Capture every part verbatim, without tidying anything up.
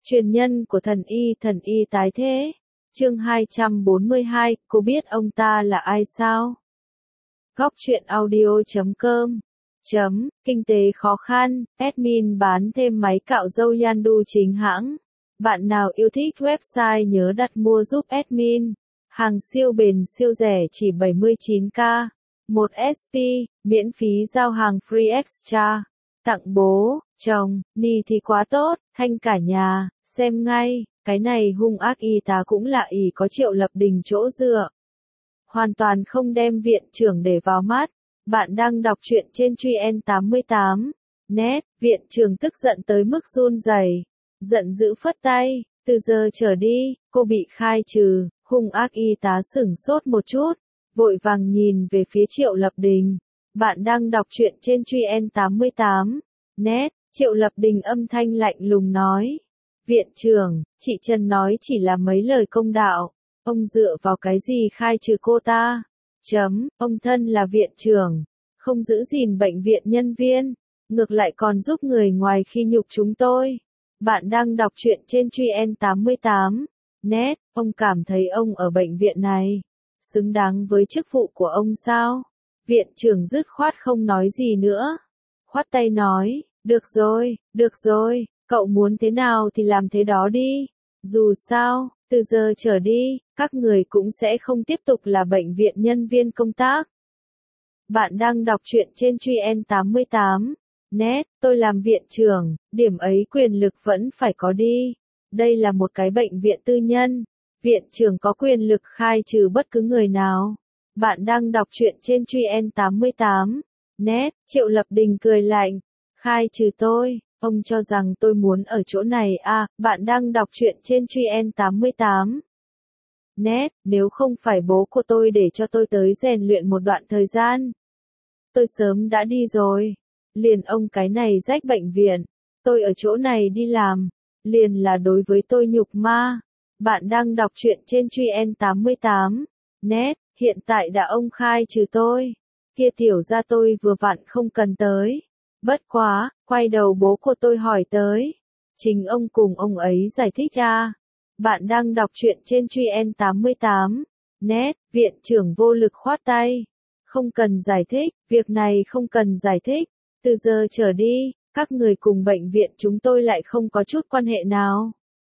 Truyền nhân của thần y thần y tái thế. Chương hai trăm bốn mươi hai, cô biết ông ta là ai sao? Góc truyện audio chấm com chấm, kinh tế khó khăn, admin bán thêm máy cạo râu Yandu chính hãng. Bạn nào yêu thích website nhớ đặt mua giúp admin. Hàng siêu bền siêu rẻ chỉ bảy mươi chín k. một ét pê, miễn phí giao hàng free extra. Tặng bố, chồng, ni thì quá tốt, thanh cả nhà, xem ngay, cái này hung ác y tá cũng lạ ỷ có Triệu Lập Đình chỗ dựa. Hoàn toàn không đem viện trưởng để vào mắt. Bạn đang đọc truyện trên Truyen tám mươi tám. Net, viện trưởng tức giận tới mức run rẩy, giận dữ phất tay, từ giờ trở đi, cô bị khai trừ. Hung ác y tá sửng sốt một chút, vội vàng nhìn về phía Triệu Lập Đình. Bạn đang đọc truyện trên Truyen tám mươi tám. Net, Triệu Lập Đình âm thanh lạnh lùng nói. Viện trưởng, chị Trần nói chỉ là mấy lời công đạo, ông dựa vào cái gì khai trừ cô ta? Chấm, ông thân là viện trưởng, không giữ gìn bệnh viện nhân viên, ngược lại còn giúp người ngoài khi nhục chúng tôi. Bạn đang đọc truyện trên Truyen tám mươi tám. Net, ông cảm thấy ông ở bệnh viện này xứng đáng với chức vụ của ông sao? Viện trưởng dứt khoát không nói gì nữa. Khoát tay nói, được rồi, được rồi, cậu muốn thế nào thì làm thế đó đi. Dù sao, từ giờ trở đi, các người cũng sẽ không tiếp tục là bệnh viện nhân viên công tác. Bạn đang đọc truyện trên Truyen tám mươi tám. Net, tôi làm viện trưởng, điểm ấy quyền lực vẫn phải có đi. Đây là một cái bệnh viện tư nhân. Viện trưởng có quyền lực khai trừ bất cứ người nào. Bạn đang đọc truyện trên Truyen tám mươi tám. Net, Triệu Lập Đình cười lạnh. Khai trừ tôi, ông cho rằng tôi muốn ở chỗ này à? Bạn đang đọc truyện trên Truyen tám mươi tám. Net, nếu không phải bố của tôi để cho tôi tới rèn luyện một đoạn thời gian, tôi sớm đã đi rồi. Liền ông cái này rách bệnh viện, tôi ở chỗ này đi làm, liền là đối với tôi nhục ma. Bạn đang đọc truyện trên Truyen tám mươi tám. Net, hiện tại đã ông khai trừ tôi, kia tiểu ra tôi vừa vặn không cần tới. Bất quá, quay đầu bố của tôi hỏi tới, chính ông cùng ông ấy giải thích à. Bạn đang đọc truyện trên Truyen tám mươi tám. Net, viện trưởng vô lực khoát tay. Không cần giải thích, việc này không cần giải thích. Từ giờ trở đi, các người cùng bệnh viện chúng tôi lại không có chút quan hệ nào.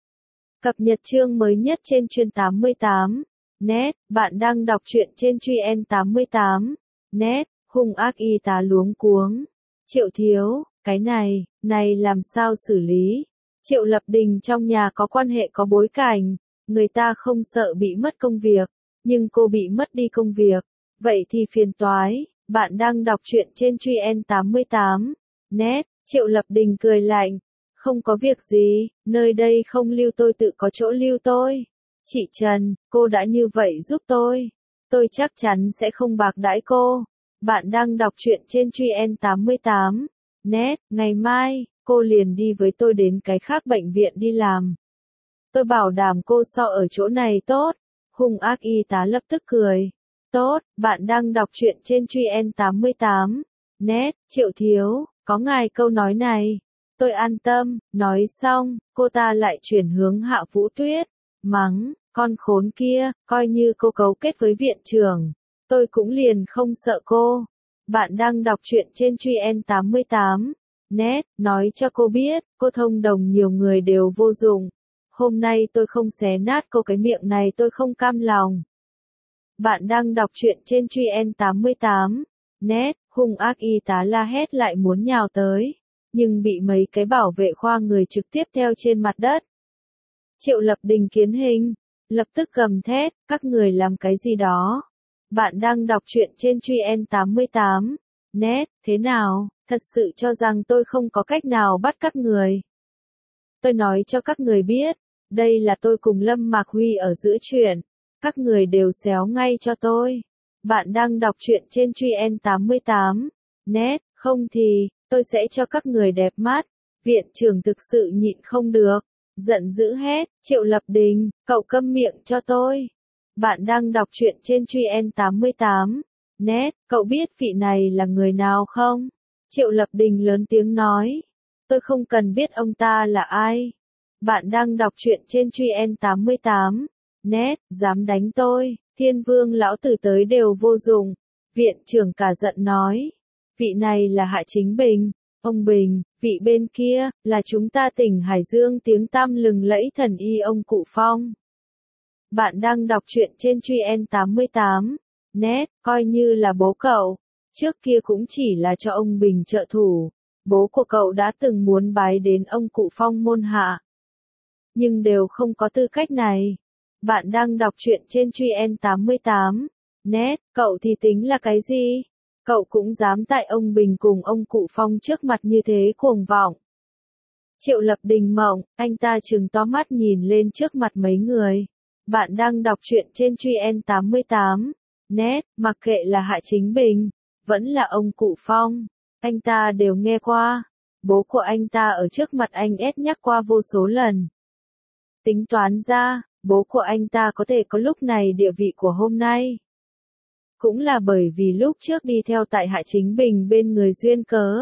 Cập nhật chương mới nhất trên Truyen tám mươi tám. Net, bạn đang đọc truyện trên Truyen tám mươi tám. Net, hung ác y tá luống cuống. Triệu thiếu, cái này, này làm sao xử lý? Triệu Lập Đình trong nhà có quan hệ có bối cảnh, người ta không sợ bị mất công việc, nhưng cô bị mất đi công việc, vậy thì phiền toái. Bạn đang đọc truyện trên Truyen tám mươi tám. Net, Triệu Lập Đình cười lạnh. Không có việc gì, nơi đây không lưu tôi tự có chỗ lưu tôi. Chị Trần, cô đã như vậy giúp tôi, tôi chắc chắn sẽ không bạc đãi cô. Bạn đang đọc truyện trên Truyen tám mươi tám. Net, ngày mai, cô liền đi với tôi đến cái khác bệnh viện đi làm. Tôi bảo đảm cô so ở chỗ này tốt. Hung ác y tá lập tức cười. Tốt, bạn đang đọc truyện trên Truyen tám mươi tám. Net, Triệu thiếu, có ngài câu nói này, tôi an tâm. Nói xong, cô ta lại chuyển hướng Hạ Vũ Tuyết. Mắng, con khốn kia, coi như cô cấu kết với viện trưởng, tôi cũng liền không sợ cô. Bạn đang đọc truyện trên Truyen tám mươi tám. Net, nói cho cô biết, cô thông đồng nhiều người đều vô dụng. Hôm nay tôi không xé nát cô cái miệng này tôi không cam lòng. Bạn đang đọc truyện trên Truyen tám mươi tám. Net, hung ác y tá la hét lại muốn nhào tới, nhưng bị mấy cái bảo vệ khoa người trực tiếp theo trên mặt đất. Triệu Lập Đình kiến hình, lập tức gầm thét, các người làm cái gì đó? Bạn đang đọc truyện trên Truyen tám mươi tám. Net, thế nào, thật sự cho rằng tôi không có cách nào bắt các người? Tôi nói cho các người biết, đây là tôi cùng Lâm Mạc Huy ở giữa chuyện, các người đều xéo ngay cho tôi. Bạn đang đọc truyện trên Truyen tám mươi tám. Net, không thì, tôi sẽ cho các người đẹp mắt. Viện trưởng thực sự nhịn không được, giận dữ hét, Triệu Lập Đình, cậu câm miệng cho tôi. Bạn đang đọc truyện trên Truyen tám mươi tám. Net, cậu biết vị này là người nào không? Triệu Lập Đình lớn tiếng nói. Tôi không cần biết ông ta là ai. Bạn đang đọc truyện trên Truyen tám mươi tám net, dám đánh tôi, Thiên Vương lão tử tới đều vô dụng. Viện trưởng cả giận nói, vị này là Hạ Chính Bình, ông Bình, vị bên kia, là chúng ta tỉnh Hải Dương tiếng tăm lừng lẫy thần y ông Cụ Phong. Bạn đang đọc truyện trên Truyen tám mươi tám net, coi như là bố cậu, trước kia cũng chỉ là cho ông Bình trợ thủ, bố của cậu đã từng muốn bái đến ông Cụ Phong môn hạ. Nhưng đều không có tư cách này. Bạn đang đọc truyện trên Truyen tám mươi tám net, cậu thì tính là cái gì? Cậu cũng dám tại ông Bình cùng ông Cụ Phong trước mặt như thế cuồng vọng. Triệu Lập Đình mộng, anh ta trừng to mắt nhìn lên trước mặt mấy người. Bạn đang đọc truyện trên Truyen tám mươi tám net, mặc kệ là Hạ Chính Bình, vẫn là ông Cụ Phong, anh ta đều nghe qua. Bố của anh ta ở trước mặt anh ép nhắc qua vô số lần. Tính toán ra, bố của anh ta có thể có lúc này địa vị của hôm nay. Cũng là bởi vì lúc trước đi theo tại Hạ Chính Bình bên người duyên cớ.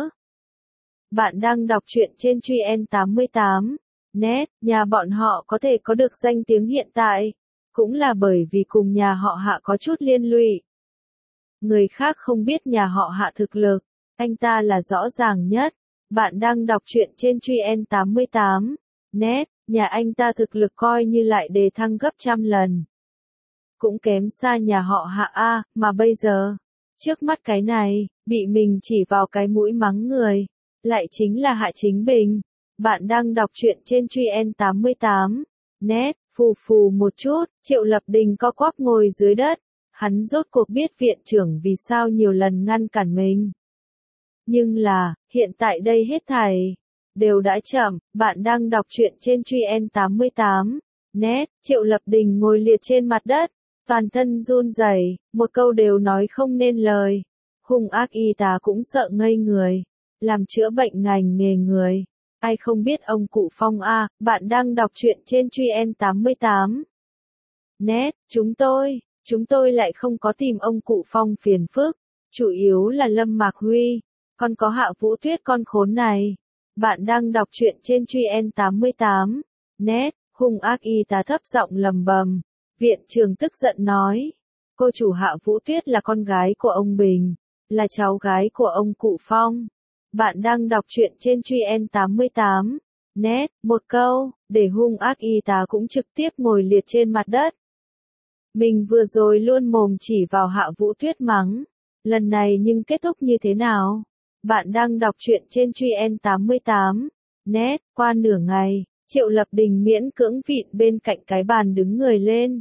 Bạn đang đọc truyện trên Truyen tám mươi tám net, nhà bọn họ có thể có được danh tiếng hiện tại, cũng là bởi vì cùng nhà họ Hạ có chút liên lụy. Người khác không biết nhà họ Hạ thực lực, anh ta là rõ ràng nhất. Bạn đang đọc truyện trên Truyen tám mươi tám net, nhà anh ta thực lực coi như lại đề thăng gấp trăm lần. Cũng kém xa nhà họ Hạ A, mà bây giờ, trước mắt cái này, bị mình chỉ vào cái mũi mắng người, lại chính là Hạ Chính Bình. Bạn đang đọc truyện trên Truyen tám mươi tám net, phù phù một chút, Triệu Lập Đình co quắp ngồi dưới đất, hắn rốt cuộc biết viện trưởng vì sao nhiều lần ngăn cản mình. Nhưng là, hiện tại đây hết thảy đều đã chậm. Bạn đang đọc truyện trên Truyen tám mươi tám net, Triệu Lập Đình ngồi liệt trên mặt đất, toàn thân run rẩy, một câu đều nói không nên lời. Hung ác y tá cũng sợ ngây người, làm chữa bệnh ngành nghề người, ai không biết ông Cụ Phong a. Bạn đang đọc truyện trên Truyen tám mươi tám net, chúng tôi, chúng tôi lại không có tìm ông Cụ Phong phiền phức, chủ yếu là Lâm Mạc Huy, còn có Hạ Vũ Tuyết con khốn này. Bạn đang đọc truyện trên Truyen tám mươi tám net, hung ác y tá thấp giọng lầm bầm. Viện trưởng tức giận nói, cô chủ Hạ Vũ Tuyết là con gái của ông Bình, là cháu gái của ông Cụ Phong. Bạn đang đọc truyện trên Truyen tám mươi tám net, một câu, để hung ác y tá cũng trực tiếp ngồi liệt trên mặt đất. Mình vừa rồi luôn mồm chỉ vào Hạ Vũ Tuyết mắng, lần này nhưng kết thúc như thế nào? Bạn đang đọc truyện trên Truyen tám mươi tám net, qua nửa ngày, Triệu Lập Đình miễn cưỡng vịn bên cạnh cái bàn đứng người lên.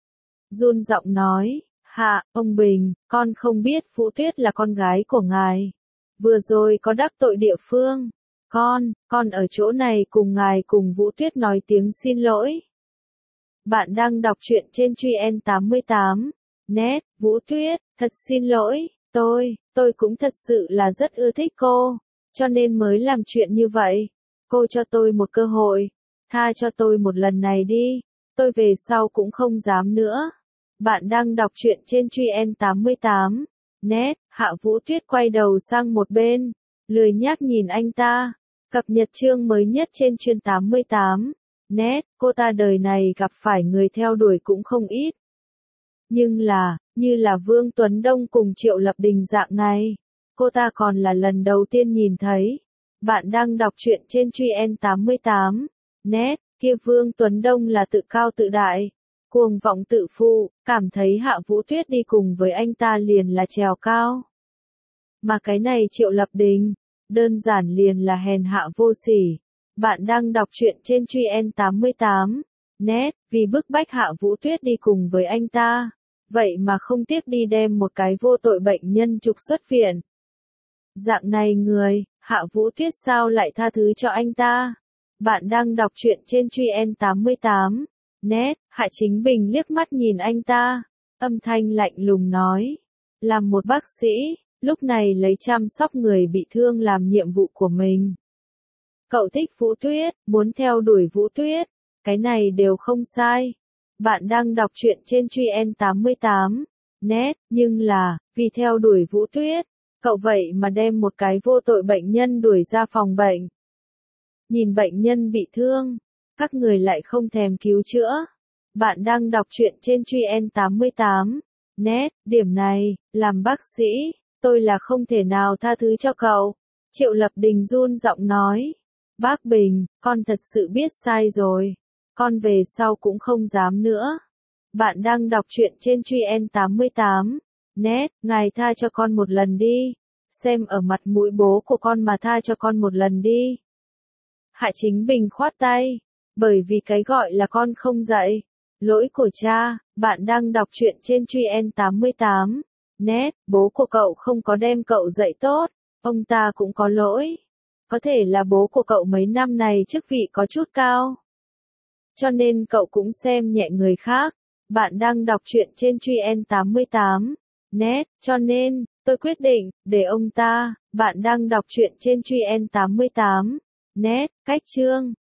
Run giọng nói, Hạ, ông Bình, con không biết Vũ Tuyết là con gái của ngài. Vừa rồi có đắc tội địa phương. Con, con ở chỗ này cùng ngài cùng Vũ Tuyết nói tiếng xin lỗi. Bạn đang đọc truyện trên Truyen tám mươi tám net, Vũ Tuyết, thật xin lỗi, tôi, tôi cũng thật sự là rất ưa thích cô, cho nên mới làm chuyện như vậy. Cô cho tôi một cơ hội, tha cho tôi một lần này đi, tôi về sau cũng không dám nữa. Bạn đang đọc truyện trên Truyen tám mươi tám net, Hạ Vũ Tuyết quay đầu sang một bên, lười nhác nhìn anh ta. Cập nhật chương mới nhất trên Truyen tám mươi tám net, cô ta đời này gặp phải người theo đuổi cũng không ít. Nhưng là, như là Vương Tuấn Đông cùng Triệu Lập Đình dạng này, cô ta còn là lần đầu tiên nhìn thấy. Bạn đang đọc truyện trên Truyen tám mươi tám net, kia Vương Tuấn Đông là tự cao tự đại, cuồng vọng tự phụ, cảm thấy Hạ Vũ Tuyết đi cùng với anh ta liền là trèo cao. Mà cái này Triệu Lập Đình, đơn giản liền là hèn hạ vô sỉ. Bạn đang đọc truyện trên Truyen tám mươi tám net, vì bức bách Hạ Vũ Tuyết đi cùng với anh ta, vậy mà không tiếc đi đem một cái vô tội bệnh nhân trục xuất viện. Dạng này người, Hạ Vũ Tuyết sao lại tha thứ cho anh ta? Bạn đang đọc truyện trên Truyen tám mươi tám net, Hạ Chính Bình liếc mắt nhìn anh ta, âm thanh lạnh lùng nói, làm một bác sĩ, lúc này lấy chăm sóc người bị thương làm nhiệm vụ của mình. Cậu thích Vũ Tuyết, muốn theo đuổi Vũ Tuyết, cái này đều không sai. Bạn đang đọc truyện trên Truyen tám mươi tám net, nhưng là, vì theo đuổi Vũ Tuyết, cậu vậy mà đem một cái vô tội bệnh nhân đuổi ra phòng bệnh. Nhìn bệnh nhân bị thương, các người lại không thèm cứu chữa. Bạn đang đọc truyện trên Truyen tám mươi tám net, điểm này, làm bác sĩ, tôi là không thể nào tha thứ cho cậu. Triệu Lập Đình run giọng nói. Bác Bình, con thật sự biết sai rồi. Con về sau cũng không dám nữa. Bạn đang đọc truyện trên Truyen tám mươi tám net, ngài tha cho con một lần đi. Xem ở mặt mũi bố của con mà tha cho con một lần đi. Hạ Chính Bình khoát tay. Bởi vì cái gọi là con không dạy. Lỗi của cha. Bạn đang đọc truyện trên Truyen tám mươi tám net, bố của cậu không có đem cậu dạy tốt. Ông ta cũng có lỗi. Có thể là bố của cậu mấy năm này chức vị có chút cao. Cho nên cậu cũng xem nhẹ người khác. Bạn đang đọc truyện trên Truyen tám mươi tám net, cho nên, tôi quyết định, để ông ta. Bạn đang đọc truyện trên Truyen tám mươi tám net, cách chương.